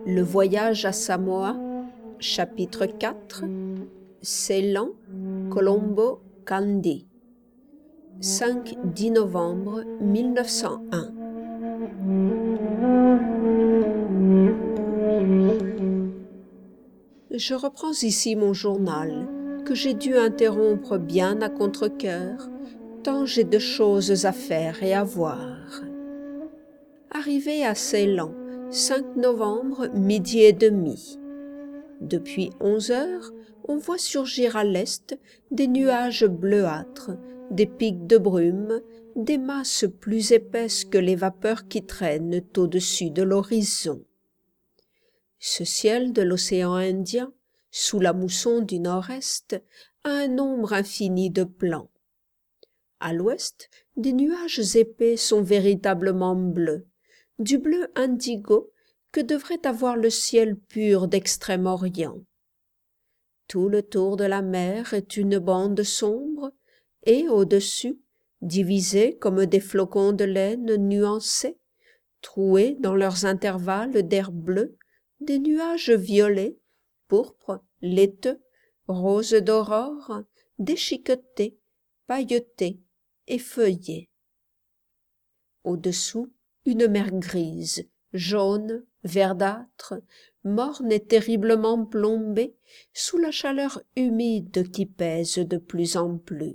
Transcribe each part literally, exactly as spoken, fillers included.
Le voyage à Samoa, chapitre quatre, Ceylan, Colombo, Kandy, cinq dix novembre mille neuf cent un. Je reprends ici mon journal, que j'ai dû interrompre bien à contre-cœur, tant j'ai de choses à faire et à voir. Arrivé à Ceylan, cinq novembre, midi et demi. Depuis onze heures, on voit surgir à l'est des nuages bleuâtres, des pics de brume, des masses plus épaisses que les vapeurs qui traînent au-dessus de l'horizon. Ce ciel de l'océan Indien, sous la mousson du nord-est, a un nombre infini de plans. À l'ouest, des nuages épais sont véritablement bleus, du bleu indigo que devrait avoir le ciel pur d'Extrême-Orient. Tout le tour de la mer est une bande sombre, et au-dessus, divisés comme des flocons de laine nuancés, troués dans leurs intervalles d'air bleu, des nuages violets, pourpres, laiteux, roses d'aurore, déchiquetés, pailletés et feuillés. Au-dessous, une mer grise, jaune, verdâtre, morne et terriblement plombée sous la chaleur humide qui pèse de plus en plus.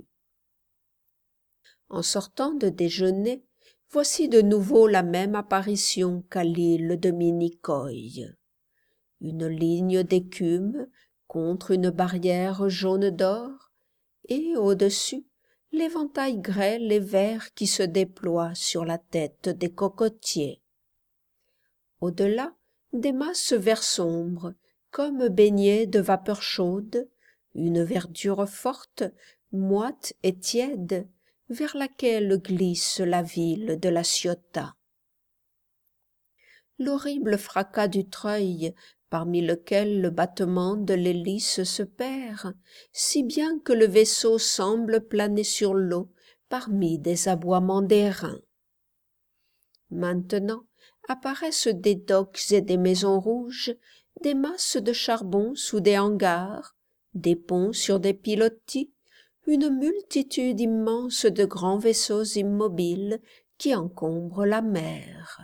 En sortant de déjeuner, voici de nouveau la même apparition qu'à l'île de Minicoy. Une ligne d'écume contre une barrière jaune d'or, et au-dessus, l'éventail grêle et vert qui se déploie sur la tête des cocotiers. Au-delà, des masses vert sombre, comme baignées de vapeur chaude, une verdure forte, moite et tiède, vers laquelle glisse la ville de La Ciotat. L'horrible fracas du treuil, parmi lequel le battement de l'hélice se perd, si bien que le vaisseau semble planer sur l'eau parmi des aboiements d'airain. Maintenant apparaissent des docks et des maisons rouges, des masses de charbon sous des hangars, des ponts sur des pilotis, une multitude immense de grands vaisseaux immobiles qui encombrent la mer.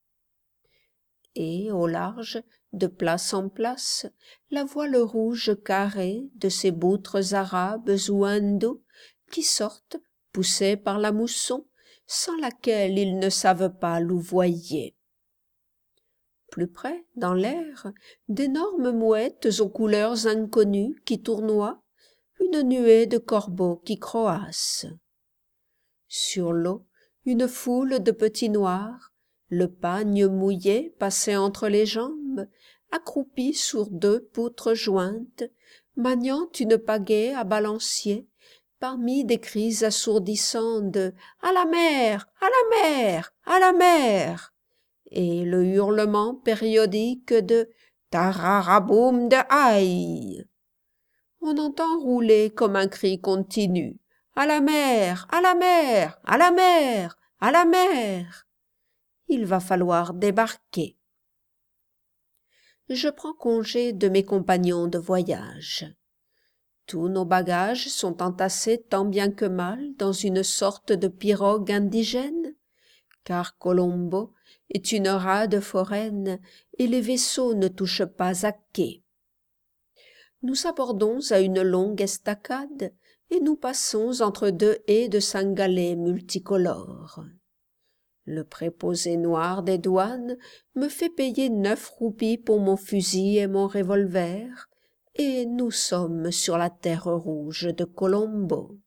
Et au large, de place en place, la voile rouge carrée de ces boutres arabes ou hindous qui sortent, poussées par la mousson, sans laquelle ils ne savent pas louvoyer. Plus près, dans l'air, d'énormes mouettes aux couleurs inconnues qui tournoient, une nuée de corbeaux qui croassent. Sur l'eau, une foule de petits noirs, le pagne mouillé passé entre les jambes, accroupis sur deux poutres jointes, maniant une pagaie à balancier, parmi des cris assourdissants de « À la mer! À la mer! À la mer !» et le hurlement périodique de « Tararaboum de aïe !» On entend rouler comme un cri continu « À la mer! À la mer! À la mer! À la mer !» Il va falloir débarquer. Je prends congé de mes compagnons de voyage. Tous nos bagages sont entassés tant bien que mal dans une sorte de pirogue indigène, car Colombo est une rade foraine et les vaisseaux ne touchent pas à quai. Nous abordons à une longue estacade et nous passons entre deux haies de cynghalais multicolores. Le préposé noir des douanes me fait payer neuf roupies pour mon fusil et mon revolver, et nous sommes sur la terre rouge de Colombo.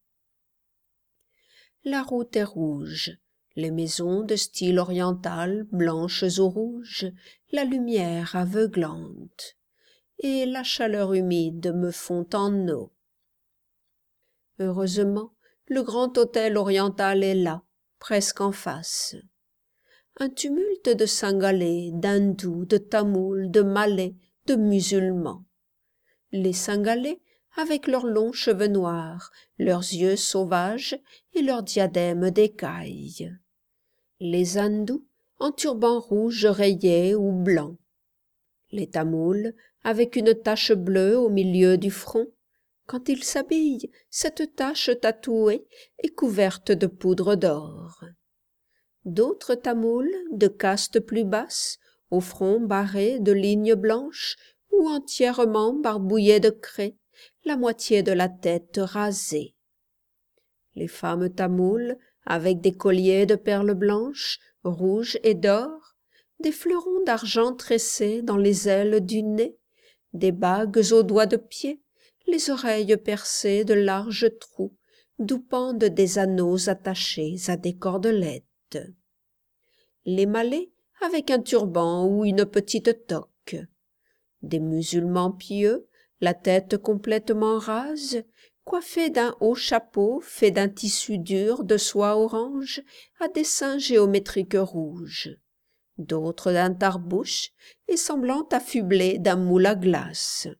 La route est rouge, les maisons de style oriental blanches ou rouges, la lumière aveuglante, et la chaleur humide me fond en eau. Heureusement, le grand hôtel oriental est là, presque en face. Un tumulte de Cynghalais, d'Hindous, de Tamouls, de Malais, de musulmans. Les Cynghalais, avec leurs longs cheveux noirs, leurs yeux sauvages et leurs diadèmes d'écailles. Les Hindous, en turban rouge rayé ou blanc. Les tamouls, avec une tache bleue au milieu du front. Quand ils s'habillent, cette tache tatouée est couverte de poudre d'or. D'autres tamouls, de caste plus basse, au front barré de lignes blanches ou entièrement barbouillés de craie, la moitié de la tête rasée. Les femmes tamouls, avec des colliers de perles blanches, rouges et d'or, des fleurons d'argent tressés dans les ailes du nez, des bagues aux doigts de pied, les oreilles percées de larges trous, d'où pendent des anneaux attachés à des cordelettes. Les Malais avec un turban ou une petite toque. Des musulmans pieux, la tête complètement rase, coiffés d'un haut chapeau fait d'un tissu dur de soie orange à dessins géométriques rouges. D'autres d'un tarbouche et semblant affublés d'un moule à glace.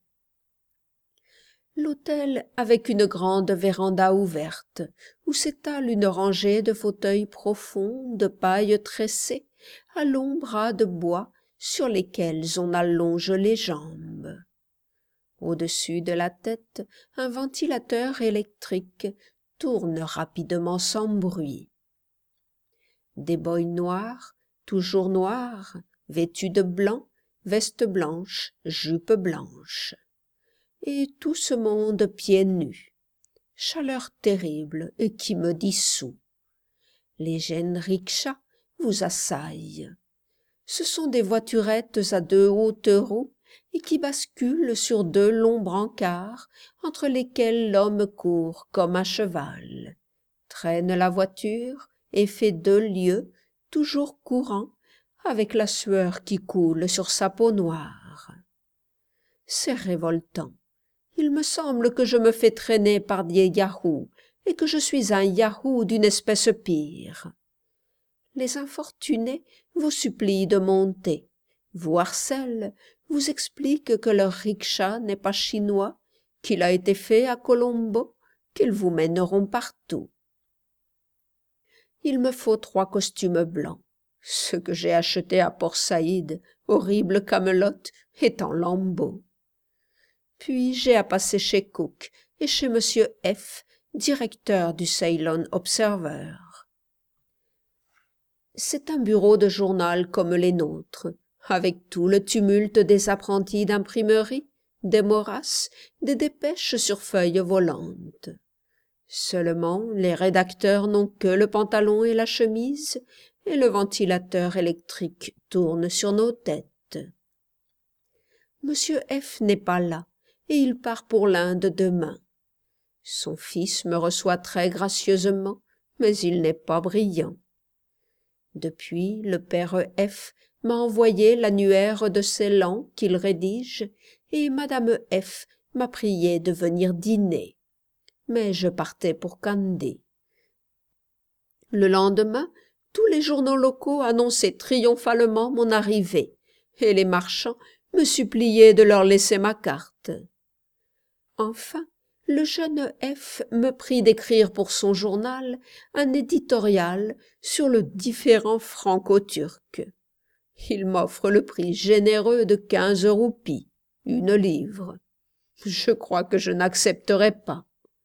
L'hôtel avec une grande véranda ouverte, où s'étale une rangée de fauteuils profonds de paille tressée, à longs bras de bois sur lesquels on allonge les jambes. Au-dessus de la tête, un ventilateur électrique tourne rapidement sans bruit. Des boys noirs, toujours noirs, vêtus de blanc, veste blanche, jupe blanche. Et tout ce monde pieds nus. Chaleur terrible et qui me dissout. Les jeunes rickshaws vous assaillent. Ce sont des voiturettes à deux hautes roues et qui basculent sur deux longs brancards entre lesquels l'homme court comme à cheval, traîne la voiture et fait deux lieues, toujours courant, avec la sueur qui coule sur sa peau noire. C'est révoltant. Il me semble que je me fais traîner par des yahoos et que je suis un yahoo d'une espèce pire. Les infortunés vous supplient de monter, vous harcèlent, vous expliquent que leur rickshaw n'est pas chinois, qu'il a été fait à Colombo, qu'ils vous mèneront partout. Il me faut trois costumes blancs. Ceux que j'ai achetés à Port-Saïd, horrible Camelot, est en lambeaux. Puis j'ai à passer chez Cook et chez Monsieur F, directeur du Ceylon Observer. C'est un bureau de journal comme les nôtres, avec tout le tumulte des apprentis d'imprimerie, des morasses, des dépêches sur feuilles volantes. Seulement, les rédacteurs n'ont que le pantalon et la chemise, et le ventilateur électrique tourne sur nos têtes. Monsieur F n'est pas là, et il part pour l'Inde demain. Son fils me reçoit très gracieusement, mais il n'est pas brillant. Depuis, le père F m'a envoyé l'annuaire de Ceylan qu'il rédige, et madame F m'a prié de venir dîner. Mais je partais pour Kandy. Le lendemain, tous les journaux locaux annonçaient triomphalement mon arrivée, et les marchands me suppliaient de leur laisser ma carte. Enfin, le jeune F me prie d'écrire pour son journal un éditorial sur le différend franco-turc. Il m'offre le prix généreux de quinze roupies, une livre. Je crois que je n'accepterai pas.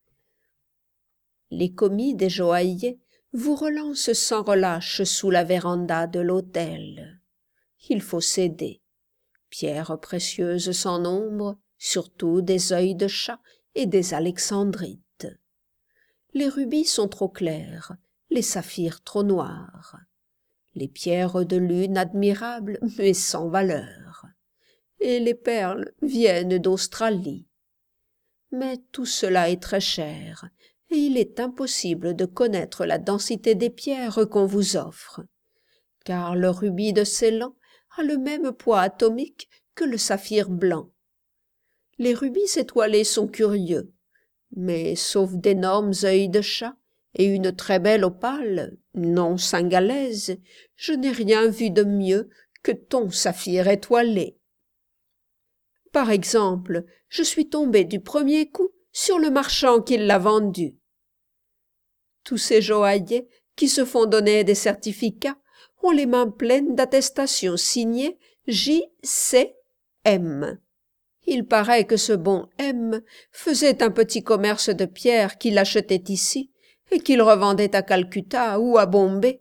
Les commis des joailliers vous relancent sans relâche sous la véranda de l'hôtel. Il faut céder. Pierres précieuses sans nombre, surtout des œils de chat et des alexandrites. Les rubis sont trop clairs, les saphirs trop noirs. Les pierres de lune admirables, mais sans valeur. Et les perles viennent d'Australie. Mais tout cela est très cher, et il est impossible de connaître la densité des pierres qu'on vous offre, car le rubis de Ceylan a le même poids atomique que le saphir blanc. Les rubis étoilés sont curieux, mais sauf d'énormes œils de chat et une très belle opale, non singalaise, je n'ai rien vu de mieux que ton saphir étoilé. Par exemple, je suis tombée du premier coup sur le marchand qui l'a vendu. Tous ces joailliers qui se font donner des certificats ont les mains pleines d'attestations signées J C M. Il paraît que ce bon M faisait un petit commerce de pierres qu'il achetait ici et qu'il revendait à Calcutta ou à Bombay.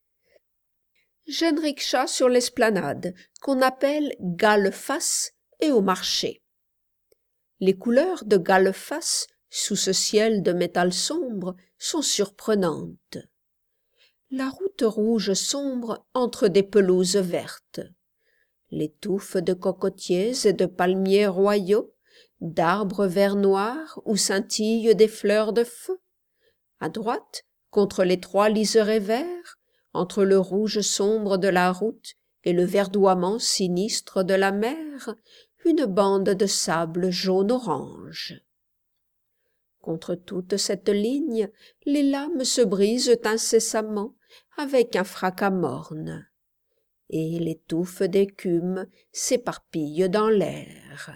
J'ai un ricksha sur l'esplanade, qu'on appelle Galeface, et au marché. Les couleurs de Galeface, sous ce ciel de métal sombre, sont surprenantes. La route rouge sombre entre des pelouses vertes. Les touffes de cocotiers et de palmiers royaux, d'arbres vert noir où scintillent des fleurs de feu. À droite, contre les trois liserés verts, entre le rouge sombre de la route et le verdoiement sinistre de la mer, une bande de sable jaune-orange. Contre toute cette ligne, les lames se brisent incessamment avec un fracas morne, et les touffes d'écume s'éparpillent dans l'air.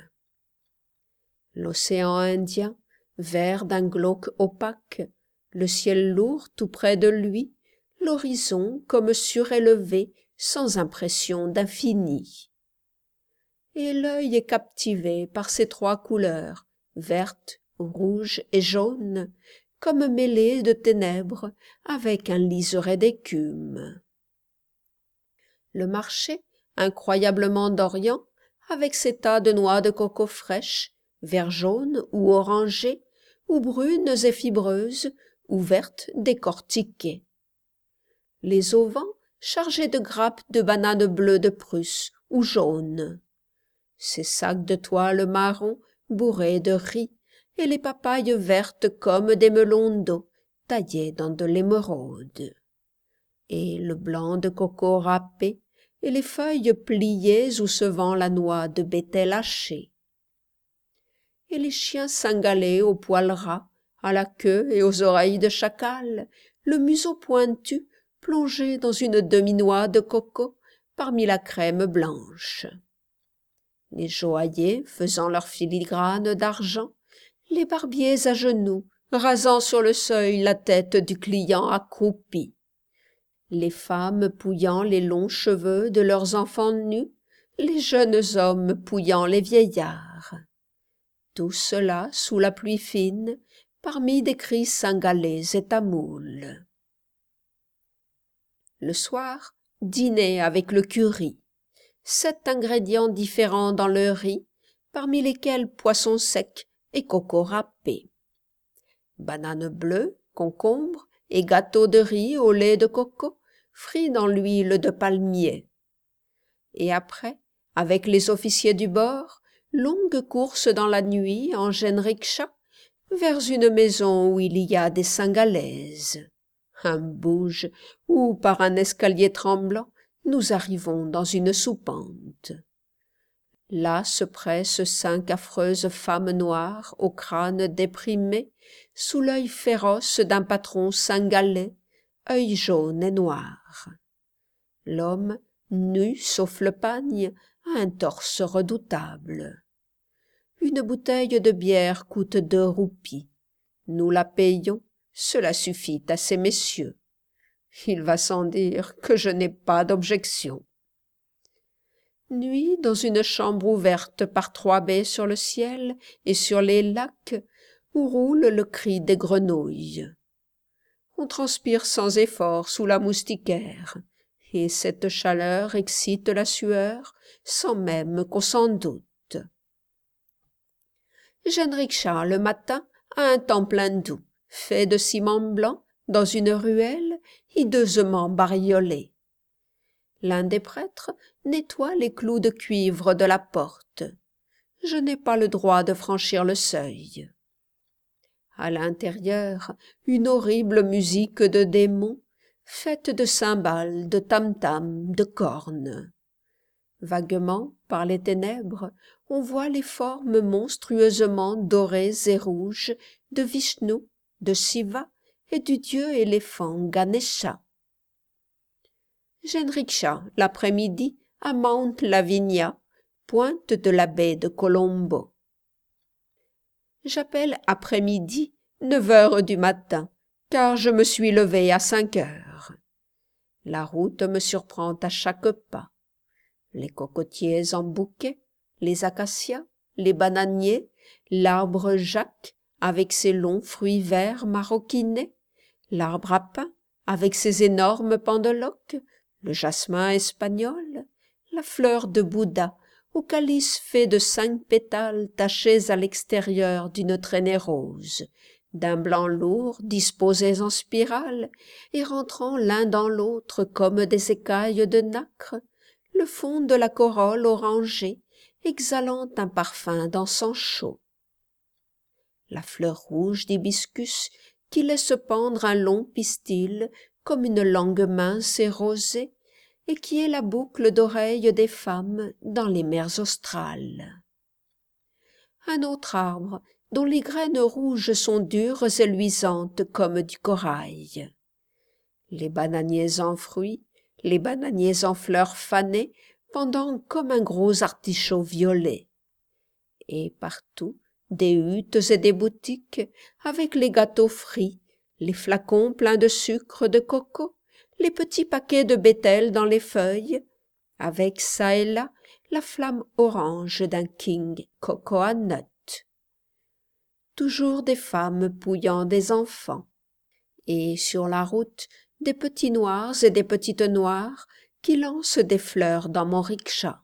L'océan Indien, vert d'un glauque opaque, le ciel lourd tout près de lui, l'horizon comme surélevé sans impression d'infini. Et l'œil est captivé par ces trois couleurs, verte, rouge et jaune, comme mêlées de ténèbres avec un liseré d'écume. Le marché, incroyablement d'Orient, avec ses tas de noix de coco fraîches, vert jaune ou orangées, ou brunes et fibreuses, ou vertes décortiquées. Les auvents chargés de grappes de bananes bleues de Prusse ou jaunes. Ces sacs de toile marron bourrés de riz, et les papayes vertes comme des melons d'eau taillés dans de l'émeraude. Et le blanc de coco râpé, et les feuilles pliées où se vend la noix de bétel hachée. Et les chiens cingalés aux poils ras, à la queue et aux oreilles de chacal, le museau pointu, plongé dans une demi-noix de coco parmi la crème blanche. Les joailliers faisant leur filigrane d'argent, les barbiers à genoux, rasant sur le seuil la tête du client accroupi, les femmes pouillant les longs cheveux de leurs enfants nus, les jeunes hommes pouillant les vieillards. Tout cela sous la pluie fine, parmi des cris cingalés et tamouls. Le soir, dîner avec le curry. Sept ingrédients différents dans le riz, parmi lesquels poisson sec et coco râpé. Bananes bleues, concombre et gâteau de riz au lait de coco, frit dans l'huile de palmier. Et après, avec les officiers du bord, longue course dans la nuit en jeune-ricksha vers une maison où il y a des cingalaises. Un bouge où, par un escalier tremblant, nous arrivons dans une soupente. Là se pressent cinq affreuses femmes noires au crâne déprimé, sous l'œil féroce d'un patron cingalais, œil jaune et noir. L'homme, nu sauf le pagne, a un torse redoutable. Une bouteille de bière coûte deux roupies. Nous la payons, cela suffit à ces messieurs. Il va sans dire que je n'ai pas d'objection. Nuit dans une chambre ouverte par trois baies sur le ciel et sur les lacs, où roule le cri des grenouilles. On transpire sans effort sous la moustiquaire, et cette chaleur excite la sueur sans même qu'on s'en doute. Jeune ricksha, le matin, a un temps plein doux, fait de ciment blanc, dans une ruelle, hideusement bariolée. L'un des prêtres nettoie les clous de cuivre de la porte. Je n'ai pas le droit de franchir le seuil. À l'intérieur, une horrible musique de démons, faite de cymbales, de tam-tams, de cornes. Vaguement, par les ténèbres, on voit les formes monstrueusement dorées et rouges de Vishnu, de Shiva et du dieu éléphant Ganesha. Jeune ricksha, l'après-midi, à Mount Lavinia, pointe de la baie de Colombo. J'appelle après-midi neuf heures du matin, car je me suis levé à cinq heures. La route me surprend à chaque pas. Les cocotiers en bouquet, les acacias, les bananiers, l'arbre Jacques avec ses longs fruits verts maroquinés, l'arbre à pain avec ses énormes pendeloques, le jasmin espagnol, la fleur de Bouddha au calice fait de cinq pétales tachés à l'extérieur d'une traînée rose, d'un blanc lourd disposés en spirale et rentrant l'un dans l'autre comme des écailles de nacre, le fond de la corolle orangée exhalant un parfum d'encens chaud. La fleur rouge d'hibiscus qui laisse pendre un long pistil comme une langue mince et rosée et qui est la boucle d'oreille des femmes dans les mers australes. Un autre arbre dont les graines rouges sont dures et luisantes comme du corail. Les bananiers en fruits, les bananiers en fleurs fanées, pendant comme un gros artichaut violet. Et partout, des huttes et des boutiques, avec les gâteaux frits, les flacons pleins de sucre de coco, les petits paquets de bétel dans les feuilles, avec çà et là la flamme orange d'un king cocoa nut. Toujours des femmes pouillant des enfants, et sur la route des petits noirs et des petites noires qui lancent des fleurs dans mon ricksha.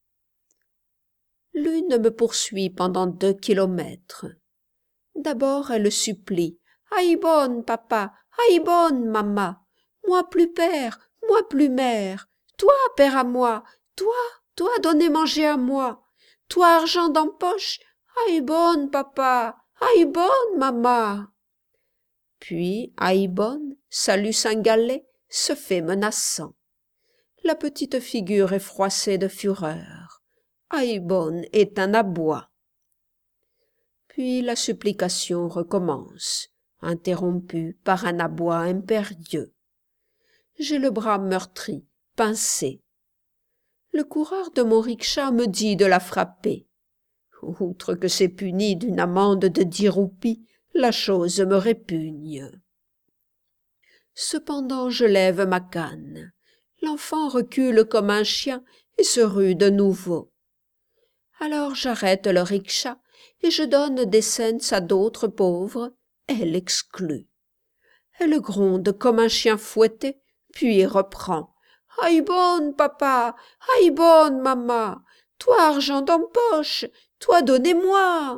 L'une me poursuit pendant deux kilomètres. D'abord elle supplie « Aïbonne, papa, aïbonne, maman, moi plus père, moi plus mère, toi père à moi, toi, toi donnez manger à moi, toi argent dans poche, aïbonne, papa, aïbonne, maman. » Puis Aïbonne, salut Singalet, se fait menaçant. La petite figure est froissée de fureur. Aïbonne est un abois. Puis la supplication recommence, interrompue par un aboi impérieux. J'ai le bras meurtri, pincé. Le coureur de mon ricksha me dit de la frapper. Outre que c'est puni d'une amende de dix roupies, la chose me répugne. Cependant je lève ma canne. L'enfant recule comme un chien et se rue de nouveau. Alors j'arrête le ricksha et je donne des cents à d'autres pauvres, elle exclut. Elle gronde comme un chien fouetté, puis reprend. « Aïbonne, papa, aïbonne, maman, toi argent dans poche, toi donnez-moi !»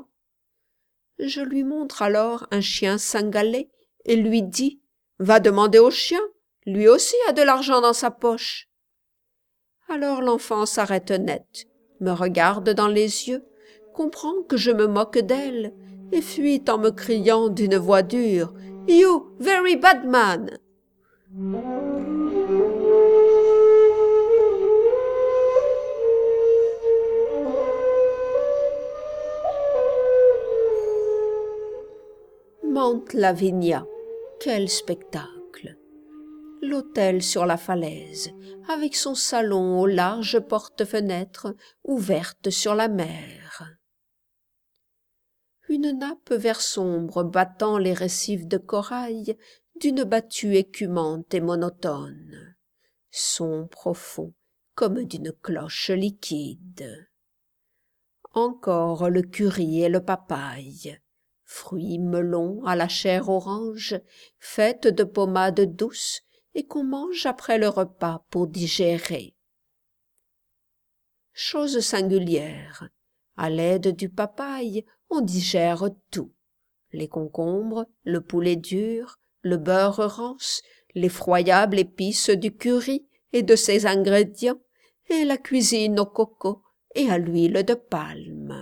Je lui montre alors un chien singalais et lui dis « Va demander au chien, lui aussi a de l'argent dans sa poche. » Alors l'enfant s'arrête net, me regarde dans les yeux, comprend que je me moque d'elle et fuit en me criant d'une voix dure « You very bad man !» Mount Lavinia, quel spectacle! L'hôtel sur la falaise, avec son salon aux larges portes-fenêtres ouvertes sur la mer. Une nappe vert sombre battant les récifs de corail d'une battue écumante et monotone, son profond comme d'une cloche liquide. Encore le curry et le papaye, fruits melons à la chair orange, faite de pommade douce et qu'on mange après le repas pour digérer. Chose singulière, à l'aide du papaye, on digère tout. Les concombres, le poulet dur, le beurre rance, l'effroyable épice du curry et de ses ingrédients, et la cuisine au coco et à l'huile de palme.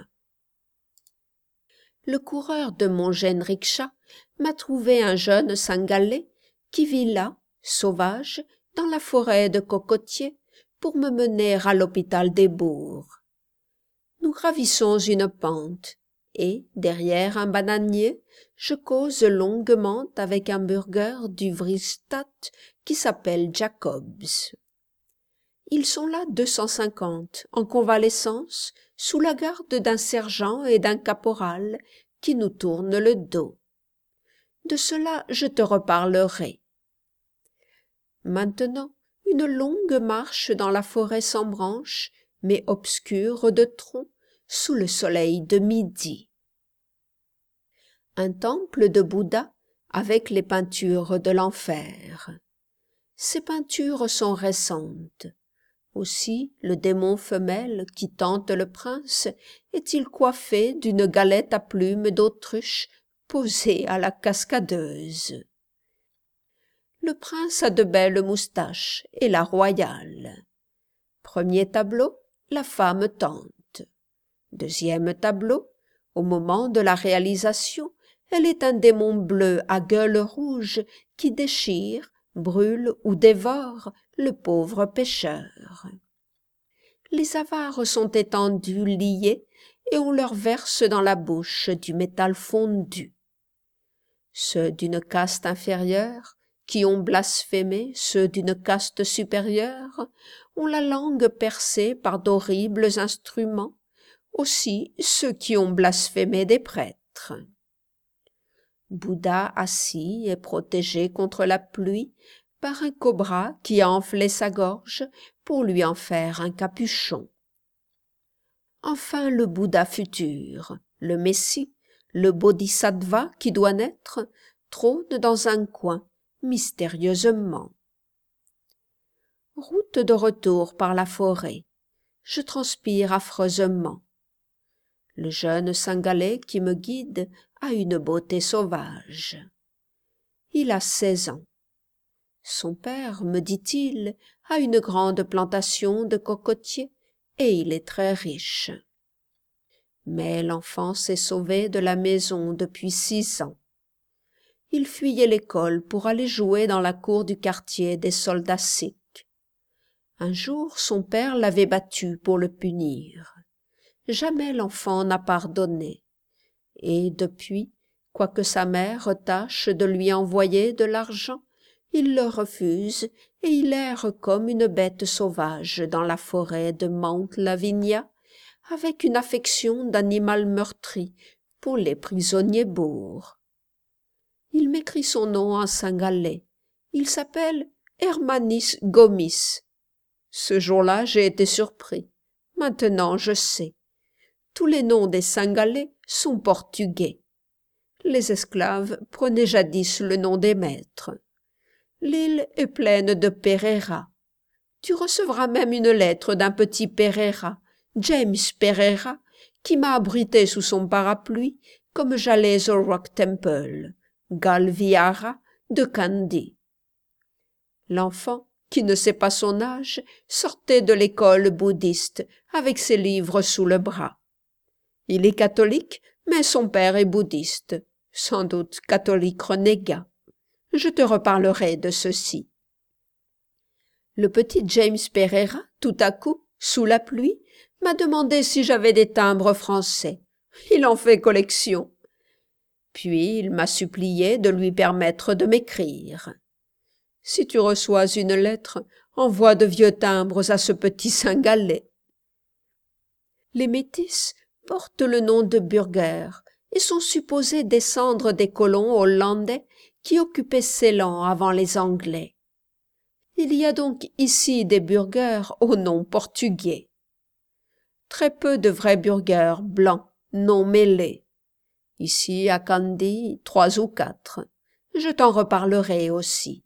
Le coureur de mon jeune ricksha m'a trouvé un jeune singalais qui vit là, sauvage, dans la forêt de cocotiers, pour me mener à l'hôpital des bourgs. Nous gravissons une pente, et, derrière un bananier, je cause longuement avec un burger du Vristadt qui s'appelle Jacobs. Ils sont là deux cent cinquante, en convalescence, sous la garde d'un sergent et d'un caporal qui nous tournent le dos. De cela je te reparlerai. Maintenant, une longue marche dans la forêt sans branches, mais obscure de troncs, sous le soleil de midi. Un temple de Bouddha avec les peintures de l'enfer. Ces peintures sont récentes. Aussi, le démon femelle qui tente le prince est-il coiffé d'une galette à plumes d'autruche posée à la cascadeuse. Le prince a de belles moustaches et la royale. Premier tableau, la femme tente. Deuxième tableau, au moment de la réalisation, elle est un démon bleu à gueule rouge qui déchire, brûle ou dévore le pauvre pécheur. Les avares sont étendus, liés, et on leur verse dans la bouche du métal fondu. Ceux d'une caste inférieure, qui ont blasphémé ceux d'une caste supérieure, ont la langue percée par d'horribles instruments, aussi ceux qui ont blasphémé des prêtres. Bouddha assis est protégé contre la pluie par un cobra qui a enflé sa gorge pour lui en faire un capuchon. Enfin le Bouddha futur, le Messie, le Bodhisattva qui doit naître, trône dans un coin, mystérieusement. Route de retour par la forêt. Je transpire affreusement. Le jeune Cingalais qui me guide a une beauté sauvage. Il a seize ans. Son père, me dit-il, a une grande plantation de cocotiers et il est très riche. Mais l'enfant s'est sauvé de la maison depuis six ans. Il fuyait l'école pour aller jouer dans la cour du quartier des soldats sikhs. Un jour, son père l'avait battu pour le punir. Jamais l'enfant n'a pardonné. Et depuis, quoique sa mère tâche de lui envoyer de l'argent, il le refuse et il erre comme une bête sauvage dans la forêt de Mount Lavinia, avec une affection d'animal meurtri pour les prisonniers bourgs. Il m'écrit son nom en cingalais. Il s'appelle Hermannis Gomis. Ce jour-là, j'ai été surpris. Maintenant, je sais. Tous les noms des Cingalais sont portugais. Les esclaves prenaient jadis le nom des maîtres. L'île est pleine de Pereira. Tu recevras même une lettre d'un petit Pereira, James Pereira, qui m'a abrité sous son parapluie comme j'allais au Rock Temple, Galviara de Kandy. L'enfant, qui ne sait pas son âge, sortait de l'école bouddhiste avec ses livres sous le bras. Il est catholique, mais son père est bouddhiste, sans doute catholique renégat. Je te reparlerai de ceci. Le petit James Pereira, tout à coup, sous la pluie, m'a demandé si j'avais des timbres français. Il en fait collection. Puis il m'a supplié de lui permettre de m'écrire. Si tu reçois une lettre, envoie de vieux timbres à ce petit Cingalais. Les métis portent le nom de Burger et sont supposés descendre des colons hollandais qui occupaient Ceylan avant les Anglais. Il y a donc ici des burgers au nom portugais. Très peu de vrais burgers blancs, non mêlés. Ici, à Kandy, trois ou quatre. Je t'en reparlerai aussi.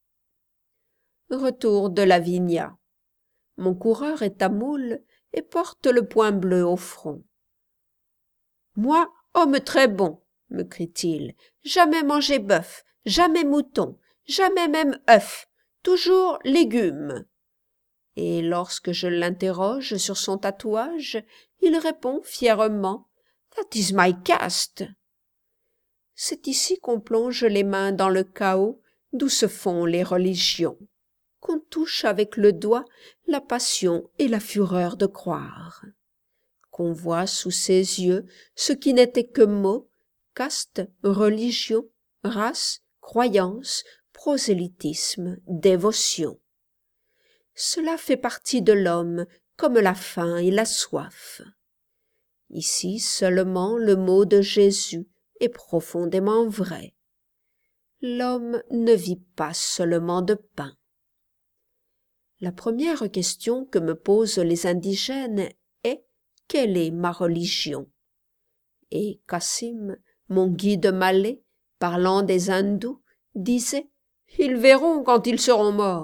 Retour de Lavinia. Mon coureur est tamoul et porte le point bleu au front. « Moi, homme très bon, me crie-t-il, jamais mangé bœuf, jamais mouton, jamais même œuf, toujours légumes. » Et lorsque je l'interroge sur son tatouage, il répond fièrement « That is my caste. » C'est ici qu'on plonge les mains dans le chaos d'où se font les religions, qu'on touche avec le doigt la passion et la fureur de croire, qu'on voit sous ses yeux ce qui n'était que mots, caste, religion, race, croyance, prosélytisme, dévotion. Cela fait partie de l'homme comme la faim et la soif. Ici seulement le mot de Jésus est profondément vrai. L'homme ne vit pas seulement de pain. La première question que me posent les indigènes est quelle est ma religion? Et Cassim, mon guide malais, parlant des hindous, disait « Ils verront quand ils seront morts ».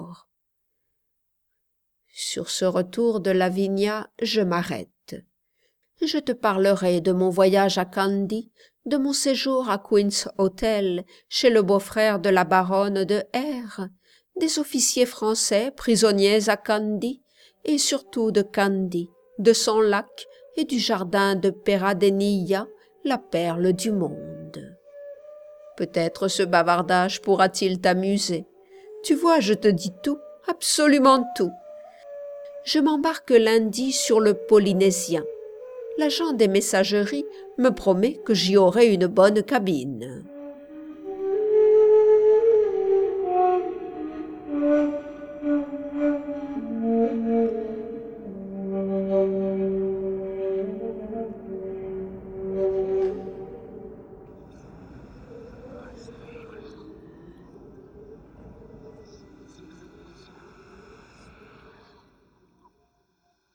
Sur ce retour de Lavinia, je m'arrête. Je te parlerai de mon voyage à Kandy, de mon séjour à Queen's Hotel, chez le beau-frère de la baronne de R, des officiers français prisonniers à Kandy, et surtout de Kandy, de son lac et du jardin de Peradeniya, la perle du monde. Peut-être ce bavardage pourra-t-il t'amuser. Tu vois, je te dis tout, absolument tout. Je m'embarque lundi sur le Polynésien. L'agent des messageries me promet que j'y aurai une bonne cabine.